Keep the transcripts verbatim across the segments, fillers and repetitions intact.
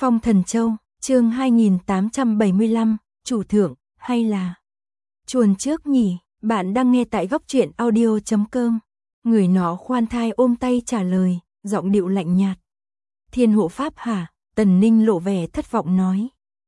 Phong Thần Châu, chương hai nghìn tám trăm bảy mươi lăm, chủ thượng, hay là chuồn trước nhỉ? Bạn đang nghe tại góc truyện audio chấm com. Người nó khoan thai ôm tay trả lời, giọng điệu lạnh nhạt. Thiên hộ pháp hả? Tần Ninh lộ vẻ thất vọng nói.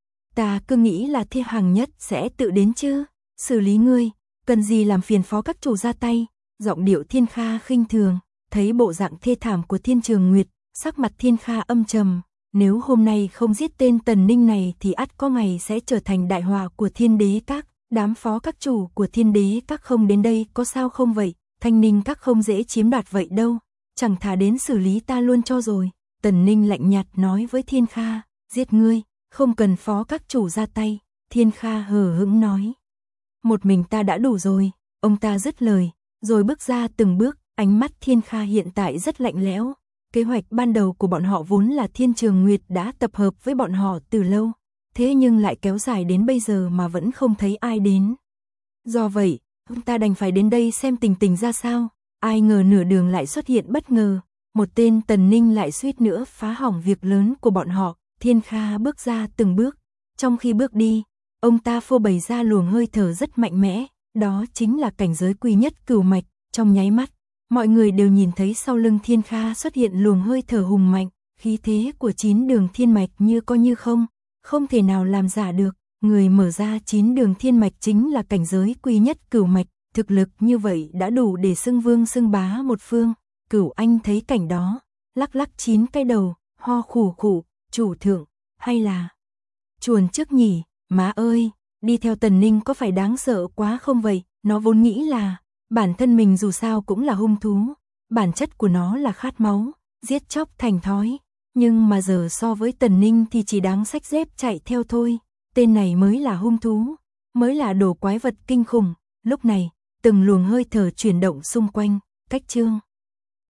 Ta cứ nghĩ là Thiên Hàng Nhất sẽ tự đến chứ, xử lý ngươi, cần gì làm phiền phó các chủ ra tay. Giọng điệu Thiên Kha khinh thường, thấy bộ dạng thê thảm của Thiên Trường Nguyệt, sắc mặt Thiên Kha âm trầm. Nếu hôm nay không giết tên Tần Ninh này thì ắt có ngày sẽ trở thành đại họa của Thiên Đế Các. Đám phó các chủ của Thiên Đế Các không đến đây có sao không vậy? Thanh Ninh Các không dễ chiếm đoạt vậy đâu, chẳng thà đến xử lý ta luôn cho rồi. Tần Ninh lạnh nhạt nói với Thiên Kha, giết ngươi, không cần phó các chủ ra tay. Thiên Kha hờ hững nói, một mình ta đã đủ rồi. Ông ta dứt lời, rồi bước ra từng bước, ánh mắt Thiên Kha hiện tại rất lạnh lẽo. Kế hoạch ban đầu của bọn họ vốn là Thiên Trường Nguyệt đã tập hợp với bọn họ từ lâu, thế nhưng lại kéo dài đến bây giờ mà vẫn không thấy ai đến. Do vậy, ông ta đành phải đến đây xem tình tình ra sao. Ai ngờ nửa đường lại xuất hiện bất ngờ, một tên Tần Ninh lại suýt nữa phá hỏng việc lớn của bọn họ. Thiên Kha bước ra từng bước, trong khi bước đi, ông ta phô bày ra luồng hơi thở rất mạnh mẽ, đó chính là cảnh giới quy nhất cửu mạch. Trong nháy mắt, mọi người đều nhìn thấy sau lưng Thiên Kha xuất hiện luồng hơi thở hùng mạnh, khí thế của chín đường thiên mạch như có như không, không thể nào làm giả được. Người mở ra chín đường thiên mạch chính là cảnh giới quy nhất cửu mạch, thực lực như vậy đã đủ để xưng vương xưng bá một phương. Cửu Anh thấy cảnh đó, lắc lắc chín cái đầu, ho khủ khủ, chủ thượng, hay là chuồn trước nhỉ? Má ơi, đi theo Tần Ninh có phải đáng sợ quá không vậy? Nó vốn nghĩ là bản thân mình dù sao cũng là hung thú, bản chất của nó là khát máu, giết chóc thành thói, nhưng mà giờ so với Tần Ninh thì chỉ đáng xách dép chạy theo thôi. Tên này mới là hung thú, mới là đồ quái vật kinh khủng. Lúc này, từng luồng hơi thở chuyển động xung quanh, cách chương